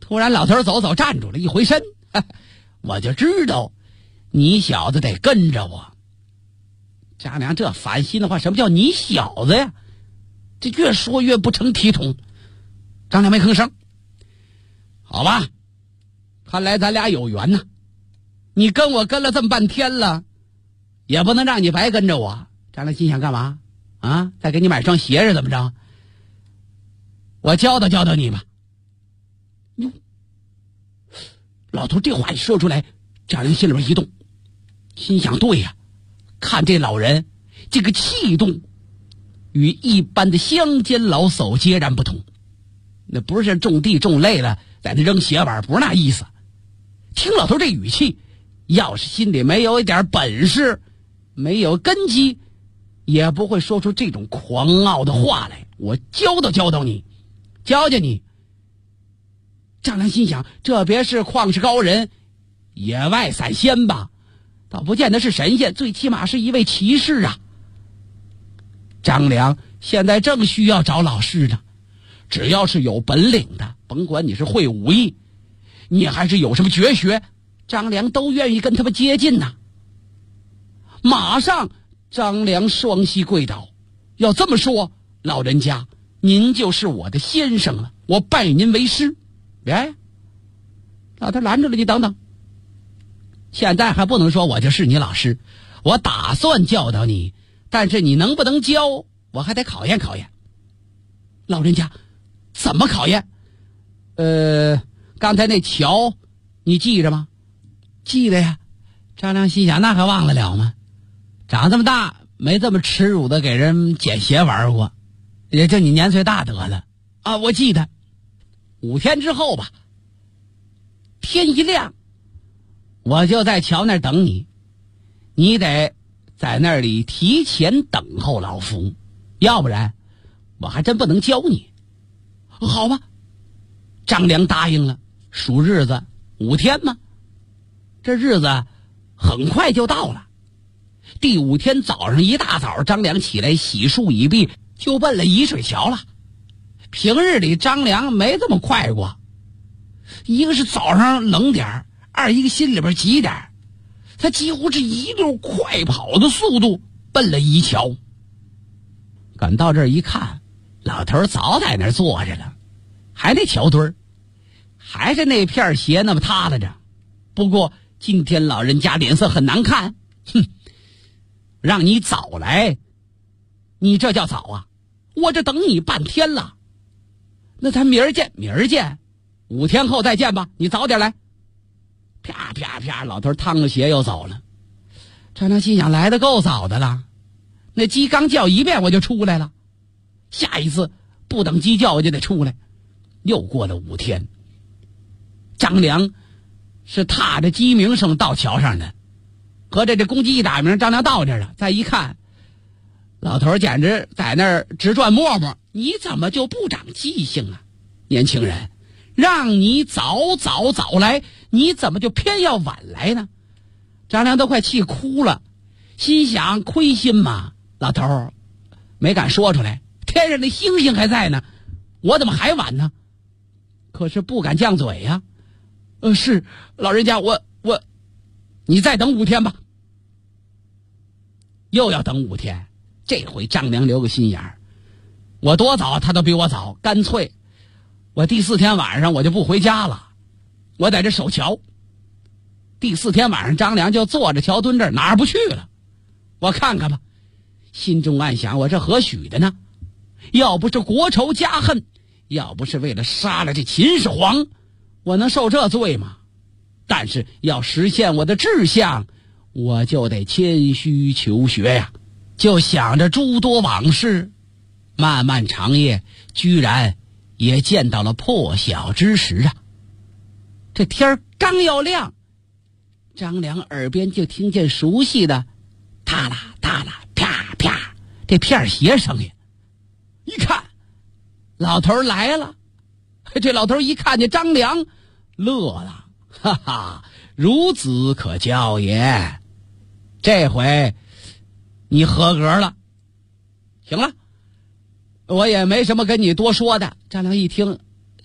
突然老头走走站住了，一回身，我就知道你小子得跟着我。张良这烦心的话，什么叫你小子呀？这越说越不成体统。张良没吭声。好吧，看来咱俩有缘呐。你跟我跟了这么半天了，也不能让你白跟着我。张良心想干嘛啊？再给你买双鞋是怎么着？我教导教导你吧。哟，老头这话一说出来，张良心里边一动，心想对呀，看这老人这个气动与一般的乡间老叟截然不同。那不是种地种累了在那扔鞋板，不是那意思。听老头这语气，要是心里没有一点本事，没有根基，也不会说出这种狂傲的话来。我教导教导你，教教你。张良心想，这别是旷世高人，野外散仙吧？倒不见得是神仙，最起码是一位骑士啊。张良现在正需要找老师呢，只要是有本领的，甭管你是会武艺，你还是有什么绝学，张良都愿意跟他们接近呐。马上张良双膝跪倒，要这么说，老人家您就是我的先生了，我拜您为师。哎，老头拦住了，你等等，现在还不能说我就是你老师，我打算教导你，但是你能不能教，我还得考验考验。老人家怎么考验？刚才那桥你记着吗？记得呀。张良心想，那还忘得了吗？长这么大没这么耻辱的给人捡鞋玩过，也就你年岁大得了啊。我记得5天之后吧，天一亮我就在桥那儿等你，你得在那里提前等候老夫，要不然我还真不能教你。好吧，张良答应了。数日子5天嘛，这日子很快就到了。第5天早上一大早，张良起来洗漱已毕，就奔了沂水桥了。平日里张良没这么快过，一个是早上冷点，二一个心里边急点，他几乎是一溜快跑的速度奔了沂桥。赶到这儿一看，老头早在那儿坐着了，还那桥墩儿，还是那片鞋那么塌了着。不过今天老人家脸色很难看，哼，让你早来，你这叫早啊？我这等你半天了。那咱明儿见，明儿见，5天后再见吧，你早点来。啪啪啪，老头趟着鞋又走了。张良心想，来得够早的了，那鸡刚叫一遍我就出来了，下一次不等鸡叫我就得出来。又过了5天，张良是踏着鸡鸣声到桥上的，合着这公鸡一打鸣，张良到这儿了。再一看，老头简直在那儿直转磨磨，你怎么就不长记性啊？年轻人，让你早来，你怎么就偏要晚来呢？张良都快气哭了，心想亏心嘛，老头没敢说出来，天上的星星还在呢，我怎么还晚呢？可是不敢犟嘴呀。是老人家，我你再等5天吧。又要等5天，这回张良留个心眼儿，我多早他都比我早，干脆我第4天晚上我就不回家了，我在这守桥。第4天晚上，张良就坐着桥墩这儿，哪儿不去了。我看看吧，心中暗想，我这何许的呢？要不是国仇家恨，要不是为了杀了这秦始皇，我能受这罪吗？但是要实现我的志向，我就得谦虚求学呀。就想着诸多往事，漫漫长夜居然也见到了破晓之时啊。这天刚要亮，张良耳边就听见熟悉的嗒啦嗒啦啪啪这片鞋声音。一看老头来了，这老头一看见张良乐了，哈哈，孺子可教也，这回你合格了。行了，我也没什么跟你多说的。张良一听，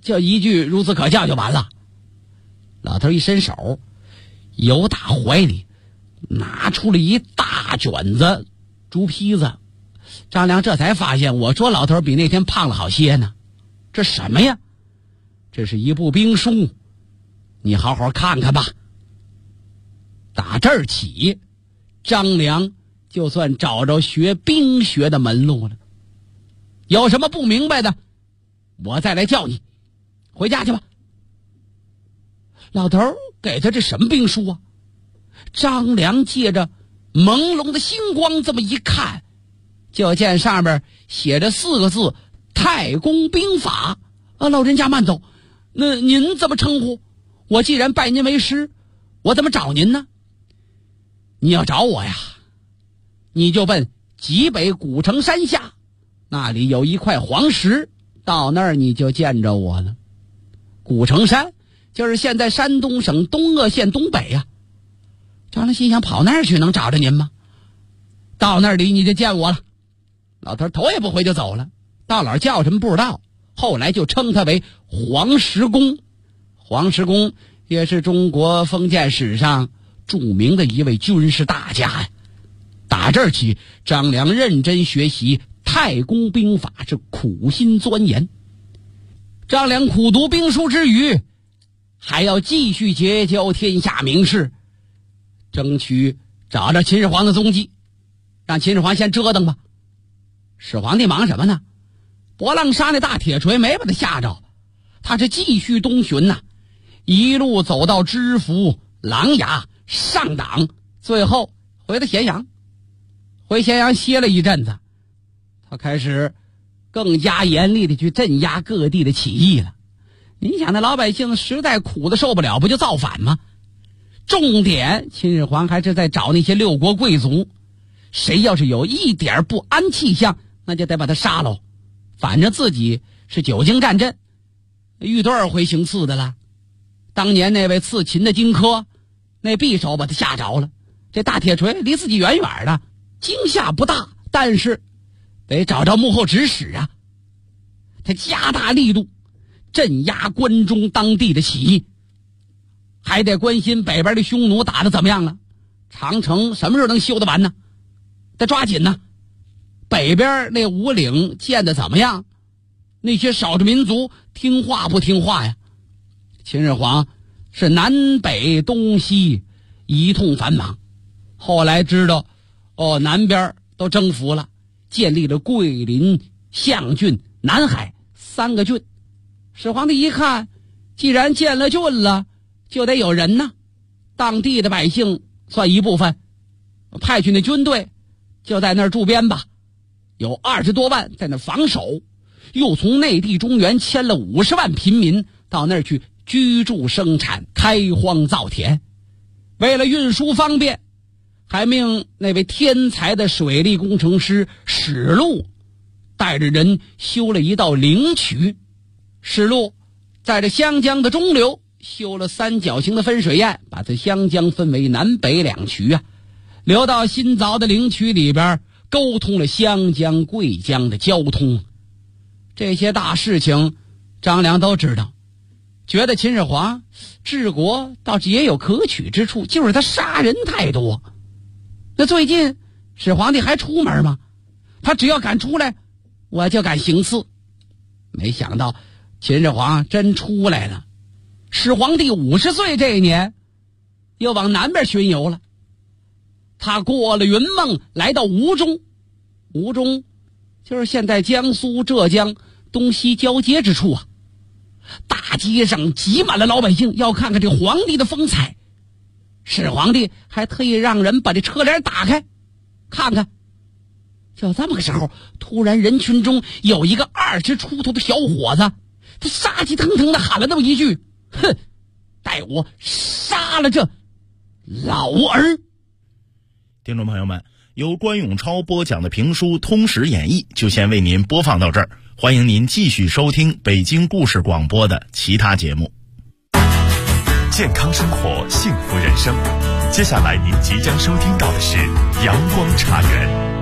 就一句孺子可教就完了。老头一伸手，由打怀里拿出了一大卷子猪皮子。张良这才发现，我说老头比那天胖了好些呢。这什么呀？这是一部兵书，你好好看看吧。打这儿起，张良就算找着学兵学的门路了。有什么不明白的，我再来教你。回家去吧。老头给他这什么兵书啊？张良借着朦胧的星光这么一看，就见上面写着4个字：太公兵法。老人家慢走，那您怎么称呼？我既然拜您为师，我怎么找您呢？你要找我呀，你就奔极北古城山下，那里有一块黄石，到那儿你就见着我了。古城山就是现在山东省东鄂县东北呀。张良心想，跑那儿去能找着您吗？到那里你就见我了。老头头也不回就走了，到哪儿叫什么不知道，后来就称他为黄石公。黄石公也是中国封建史上著名的一位军事大家呀。打这儿起，张良认真学习太公兵法，是苦心钻研。张良苦读兵书之余，还要继续结交天下名士，争取找着秦始皇的踪迹，让秦始皇先折腾吧。始皇帝忙什么呢？博浪沙那大铁锤没把他吓着，他是继续东巡呐，一路走到知府、琅琊、上党，最后回到咸阳。回咸阳歇了一阵子，他开始更加严厉的去镇压各地的起义了。你想那老百姓实在苦的受不了，不就造反吗？重点秦始皇还是在找那些六国贵族，谁要是有一点不安气象，那就得把他杀喽。反正自己是久经战阵，遇多少回行刺的了。当年那位刺秦的荆轲，那匕首把他吓着了，这大铁锤离自己远远的，惊吓不大，但是得找着幕后指使啊。他加大力度镇压关中当地的起义，还得关心北边的匈奴打得怎么样了，长城什么时候能修得完呢？得抓紧呢。北边那五岭建得怎么样？那些少数民族听话不听话呀？秦始皇是南北东西一通繁忙，后来知道南边都征服了，建立了桂林、象郡、南海3个郡。始皇帝一看，既然建了郡了，就得有人呢，当地的百姓算一部分，派去那军队就在那儿驻边吧，有20多万在那防守，又从内地中原迁了50万平民到那儿去居住生产，开荒造田。为了运输方便，还命那位天才的水利工程师史禄带着人修了一道灵渠。史禄在这湘江的中流修了3角形的分水堰，把这湘江分为南北2渠啊，流到新凿的灵渠里边，沟通了湘江、贵江的交通。这些大事情张良都知道，觉得秦始皇治国倒是也有可取之处，就是他杀人太多。那最近始皇帝还出门吗？他只要敢出来，我就敢行刺。没想到秦始皇真出来了。始皇帝50岁这一年又往南边巡游了，他过了云梦，来到吴中。吴中就是现在江苏、浙江东西交接之处啊。大街上挤满了老百姓，要看看这皇帝的风采。始皇帝还特意让人把这车帘打开看看。就这么个时候，突然人群中有一个20出头的小伙子，他杀气腾腾的喊了那么一句：哼，待我杀了这老儿。 听众朋友们，由关永超播讲的评书《通史演义》就先为您播放到这儿，欢迎您继续收听北京故事广播的其他节目。 健康生活，幸福人生。接下来您即将收听到的是阳光茶园。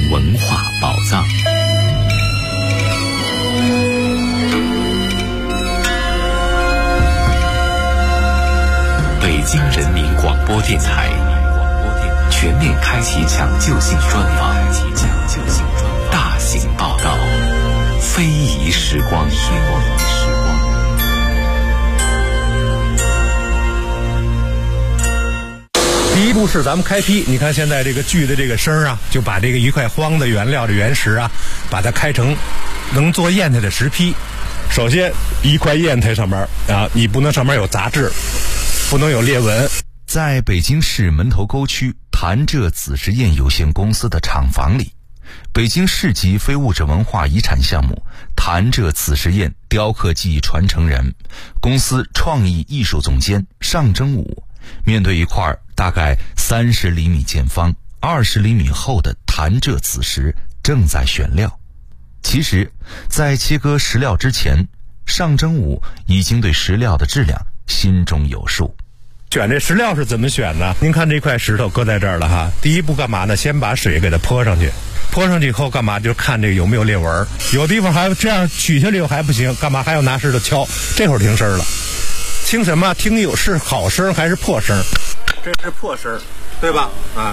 文化宝藏。北京人民广播电台全面开启抢救性专访，大型报道，非遗时光。 第一步是咱们开坯，你看现在这个锯的这个声啊，就把这个一块荒的原料的原石啊，把它开成能做砚台的石坯。首先一块砚台上面啊，你不能上面有杂质，不能有裂纹。 在北京市门头沟区潭柘紫石砚有限公司的厂房里，北京市级非物质文化遗产项目潭柘紫石砚雕刻技艺传承人、公司创意艺术总监尚征武，面对一块大概30厘米见方、20厘米厚的潭柘紫石，正在选料。其实，在切割石料之前，尚征武已经对石料的质量心中有数。 选这石料是怎么选呢？您看这块石头搁在这儿了哈，第一步干嘛呢？先把水给它泼上去，泼上去以后干嘛？就看这个有没有裂纹，有地方还这样取下来又还不行，干嘛还要拿石头敲？这会儿听声了，听什么？听有是好声还是破声？这是破声，对吧？啊，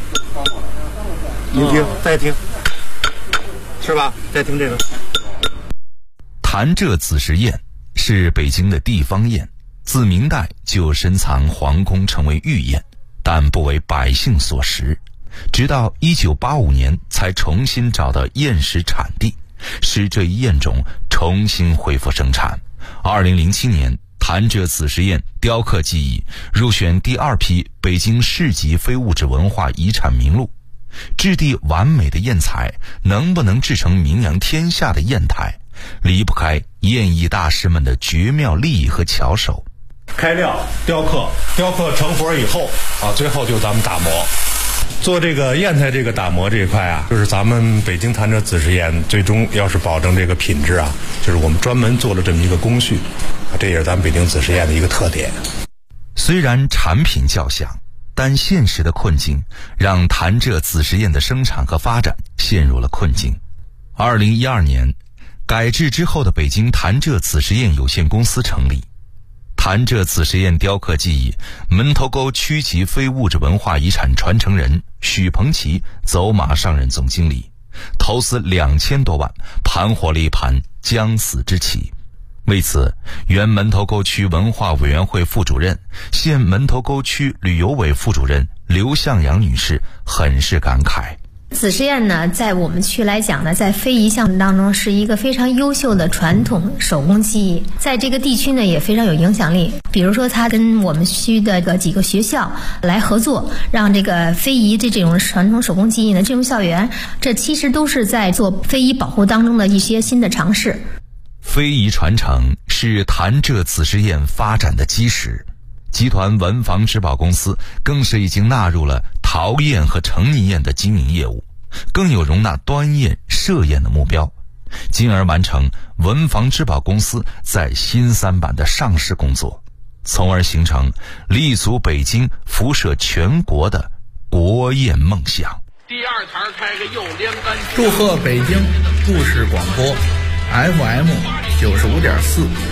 您听，再听，是吧？再听这个。 潭柘紫石砚是北京的地方砚，自明代就深藏皇宫，成为御砚，但不为百姓所食。直到1985年才重新找到砚石产地，使这一砚种重新恢复生产。2007年，潭柘紫石砚雕刻技艺入选第2批北京市级非物质文化遗产名录。质地完美的砚材能不能制成名扬天下的砚台，离不开砚艺大师们的绝妙技艺和巧手。 开料、雕刻成活以后啊，最后就咱们打磨。做这个砚台这个打磨这一块啊，就是咱们北京潭柘紫石砚最终要是保证这个品质啊，就是我们专门做了这么一个工序啊，这也是咱们北京紫石砚的一个特点。 虽然产品较响，但现实的困境让潭柘紫石砚的生产和发展陷入了困境。2012年，改制之后的北京潭柘紫石砚有限公司成立。潭柘紫石砚雕刻技艺门头沟区级非物质文化遗产传承人许鹏奇走马上任总经理，投资2000多万，盘活了一盘将死之棋。为此，原门头沟区文化委员会副主任、现门头沟区旅游委副主任刘向阳女士很是感慨。 紫石砚呢，在我们区来讲呢，在非遗项目当中是一个非常优秀的传统手工技艺，在这个地区呢也非常有影响力。比如说，他跟我们区的几个学校来合作，让这个非遗这种传统手工技艺呢进入校园，这其实都是在做非遗保护当中的一些新的尝试。 非遗传承是潭柘紫石砚发展的基石，集团文房织宝公司更是已经纳入了陶砚和成泥砚的经营业务，更有容纳端砚、射砚的目标，进而完成文房织宝公司在新三板的上市工作，从而形成立足北京、辐射全国的国砚梦想。 第2台开个右连杆。 祝贺北京故事广播 FM 95.4。